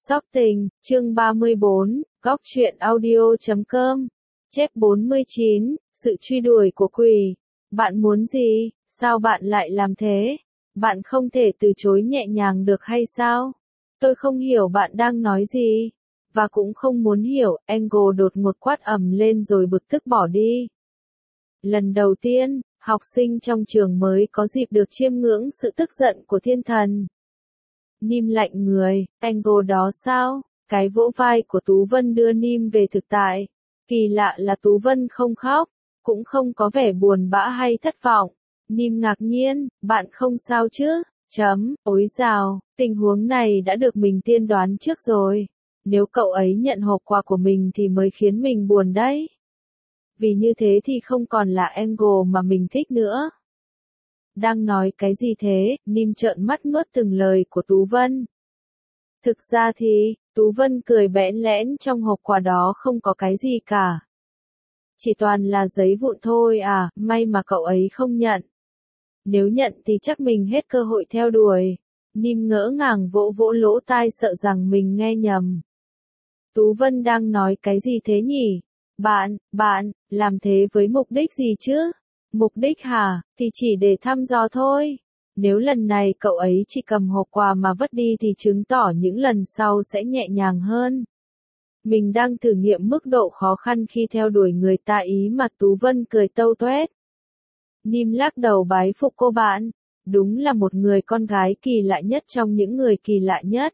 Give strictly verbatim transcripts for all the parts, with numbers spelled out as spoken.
Sóc Tình, chương ba mươi bốn, góc truyện audio chấm com. Chép bốn mươi chín, sự truy đuổi của quỷ. Bạn muốn gì? Sao bạn lại làm thế? Bạn không thể từ chối nhẹ nhàng được hay sao? Tôi không hiểu bạn đang nói gì. Và cũng không muốn hiểu, Angle đột ngột quát ầm lên rồi bực tức bỏ đi. Lần đầu tiên, học sinh trong trường mới có dịp được chiêm ngưỡng sự tức giận của thiên thần. Nim lạnh người, Angle đó sao? Cái vỗ vai của Tú Vân đưa Nim về thực tại. Kỳ lạ là Tú Vân không khóc, cũng không có vẻ buồn bã hay thất vọng. Nim ngạc nhiên, bạn không sao chứ? Chấm, ối dào, tình huống này đã được mình tiên đoán trước rồi. Nếu cậu ấy nhận hộp quà của mình thì mới khiến mình buồn đấy. Vì như thế thì không còn là Angle mà mình thích nữa. Đang nói cái gì thế? Nim trợn mắt nuốt từng lời của Tú Vân. Thực ra thì, Tú Vân cười bẽn lẽn, trong hộp quà đó không có cái gì cả. Chỉ toàn là giấy vụn thôi à, may mà cậu ấy không nhận. Nếu nhận thì chắc mình hết cơ hội theo đuổi. Nim ngỡ ngàng vỗ vỗ lỗ tai sợ rằng mình nghe nhầm. Tú Vân đang nói cái gì thế nhỉ? Bạn, bạn, làm thế với mục đích gì chứ? Mục đích hả, thì chỉ để thăm dò thôi. Nếu lần này cậu ấy chỉ cầm hộp quà mà vứt đi thì chứng tỏ những lần sau sẽ nhẹ nhàng hơn. Mình đang thử nghiệm mức độ khó khăn khi theo đuổi người ta, ý mà. Tú Vân cười tâu tuét. Nim lắc đầu bái phục cô bạn. Đúng là một người con gái kỳ lạ nhất trong những người kỳ lạ nhất.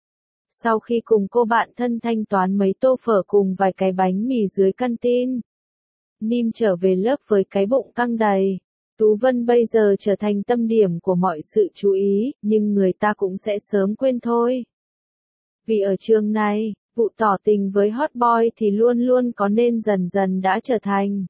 Sau khi cùng cô bạn thân thanh toán mấy tô phở cùng vài cái bánh mì dưới căn tin, Nim trở về lớp với cái bụng căng đầy. Tú Vân bây giờ trở thành tâm điểm của mọi sự chú ý, nhưng người ta cũng sẽ sớm quên thôi. Vì ở trường này, vụ tỏ tình với hot boy thì luôn luôn có nên dần dần đã trở thành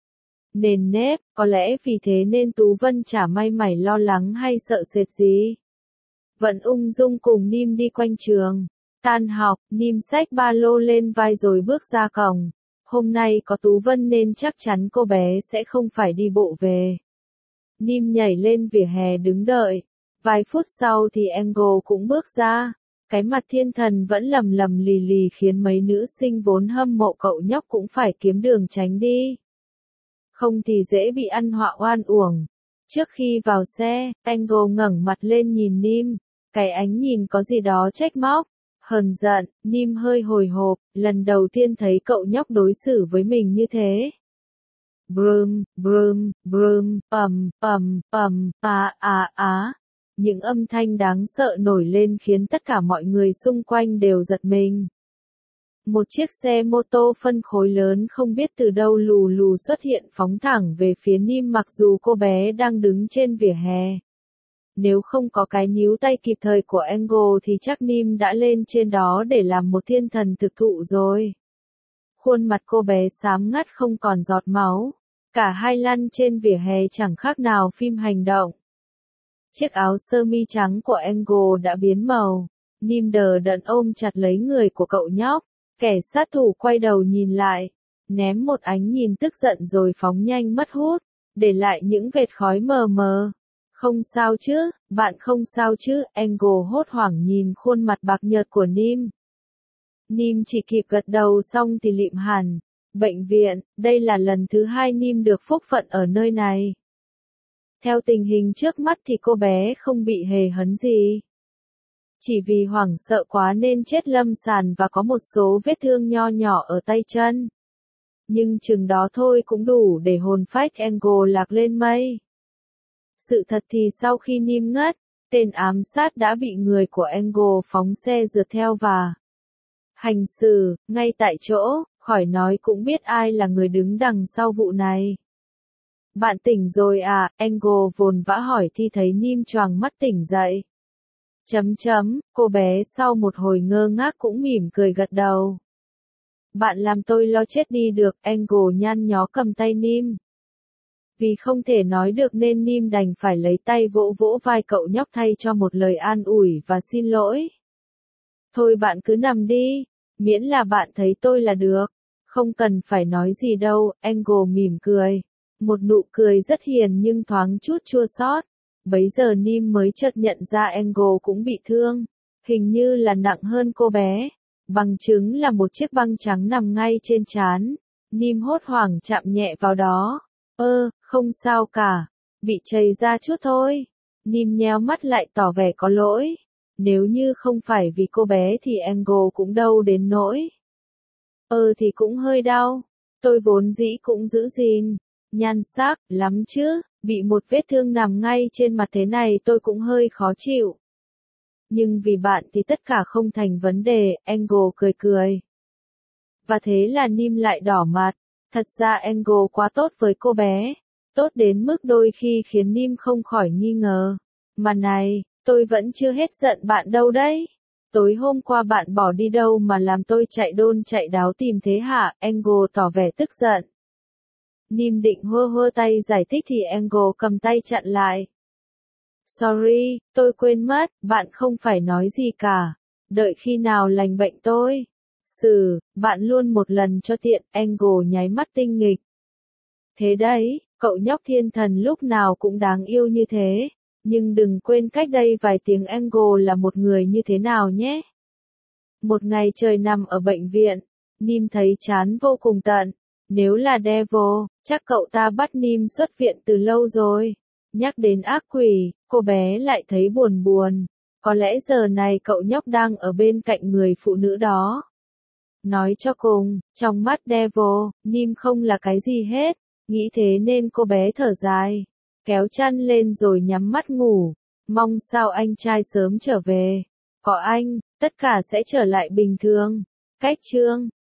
nền nếp, có lẽ vì thế nên Tú Vân chả may mảy lo lắng hay sợ sệt gì. Vẫn ung dung cùng Nim đi quanh trường. Tan học, Nim xách ba lô lên vai rồi bước ra cổng. Hôm nay có Tú Vân nên chắc chắn cô bé sẽ không phải đi bộ về. Nim nhảy lên vỉa hè đứng đợi. Vài phút sau thì Angle cũng bước ra. Cái mặt thiên thần vẫn lầm lầm lì lì khiến mấy nữ sinh vốn hâm mộ cậu nhóc cũng phải kiếm đường tránh đi. Không thì dễ bị ăn họa oan uổng. Trước khi vào xe, Angle ngẩng mặt lên nhìn Nim. Cái ánh nhìn có gì đó trách móc, hờn giận. Nim hơi hồi hộp, lần đầu tiên thấy cậu nhóc đối xử với mình như thế. Brum, brum, brum, pầm, pầm, pầm, á á á. Những âm thanh đáng sợ nổi lên khiến tất cả mọi người xung quanh đều giật mình. Một chiếc xe mô tô phân khối lớn không biết từ đâu lù lù xuất hiện phóng thẳng về phía Nim mặc dù cô bé đang đứng trên vỉa hè. Nếu không có cái níu tay kịp thời của Angle thì chắc Nim đã lên trên đó để làm một thiên thần thực thụ rồi. Khuôn mặt cô bé xám ngắt không còn giọt máu. Cả hai lăn trên vỉa hè chẳng khác nào phim hành động. Chiếc áo sơ mi trắng của Angle đã biến màu. Nim đờ đẫn ôm chặt lấy người của cậu nhóc. Kẻ sát thủ quay đầu nhìn lại. Ném một ánh nhìn tức giận rồi phóng nhanh mất hút. Để lại những vệt khói mờ mờ. Không sao chứ, bạn không sao chứ, Angle hốt hoảng nhìn khuôn mặt bạc nhợt của Nim. Nim chỉ kịp gật đầu xong thì lịm hẳn. Bệnh viện, đây là lần thứ hai Nim được phúc phận ở nơi này. Theo tình hình trước mắt thì cô bé không bị hề hấn gì. Chỉ vì hoảng sợ quá nên chết lâm sàn và có một số vết thương nho nhỏ ở tay chân. Nhưng chừng đó thôi cũng đủ để hồn phách Angle lạc lên mây. Sự thật thì sau khi Nim ngất, tên ám sát đã bị người của Angle phóng xe rượt theo và hành xử, ngay tại chỗ, khỏi nói cũng biết ai là người đứng đằng sau vụ này. Bạn tỉnh rồi à? Angle vồn vã hỏi thì thấy Nim choàng mắt tỉnh dậy. Chấm chấm, cô bé sau một hồi ngơ ngác cũng mỉm cười gật đầu. Bạn làm tôi lo chết đi được, Angle nhăn nhó cầm tay Nim. Vì không thể nói được nên Nim đành phải lấy tay vỗ vỗ vai cậu nhóc thay cho một lời an ủi và xin lỗi. Thôi bạn cứ nằm đi, miễn là bạn thấy tôi là được. Không cần phải nói gì đâu, Angle mỉm cười. Một nụ cười rất hiền nhưng thoáng chút chua xót. Bấy giờ Nim mới chợt nhận ra Angle cũng bị thương. hình như là nặng hơn cô bé. Bằng chứng là một chiếc băng trắng nằm ngay trên trán. Nim hốt hoảng chạm nhẹ vào đó. Ơ, không sao cả. Bị chảy ra chút thôi. Nim nhéo mắt lại tỏ vẻ có lỗi. Nếu như không phải vì cô bé thì Angle cũng đâu đến nỗi. Ờ thì cũng hơi đau. Tôi vốn dĩ cũng giữ gìn nhan sắc lắm chứ. Bị một vết thương nằm ngay trên mặt thế này tôi cũng hơi khó chịu. Nhưng vì bạn thì tất cả không thành vấn đề, Angle cười cười. Và thế là Nim lại đỏ mặt. Thật ra Angle quá tốt với cô bé. Tốt đến mức đôi khi khiến Nim không khỏi nghi ngờ. Mà này, tôi vẫn chưa hết giận bạn đâu đấy. Tối hôm qua bạn bỏ đi đâu mà làm tôi chạy đôn chạy đáo tìm thế hả? Angle tỏ vẻ tức giận. Nim định hơ hơ tay giải thích thì Angle cầm tay chặn lại. Sorry, tôi quên mất, bạn không phải nói gì cả. Đợi khi nào lành bệnh tôi. Sử, bạn luôn một lần cho tiện, Angle nháy mắt tinh nghịch. Thế đấy, cậu nhóc thiên thần lúc nào cũng đáng yêu như thế. Nhưng đừng quên cách đây vài tiếng Angle là một người như thế nào nhé. Một ngày trời nằm ở bệnh viện, Nim thấy chán vô cùng tận. Nếu là Devil, chắc cậu ta bắt Nim xuất viện từ lâu rồi. Nhắc đến ác quỷ, cô bé lại thấy buồn buồn. Có lẽ giờ này cậu nhóc đang ở bên cạnh người phụ nữ đó. Nói cho cùng, trong mắt Devil, Nim không là cái gì hết. Nghĩ thế nên cô bé thở dài. Kéo chăn lên rồi nhắm mắt ngủ. Mong sao anh trai sớm trở về. Có anh, tất cả sẽ trở lại bình thường. Cách chương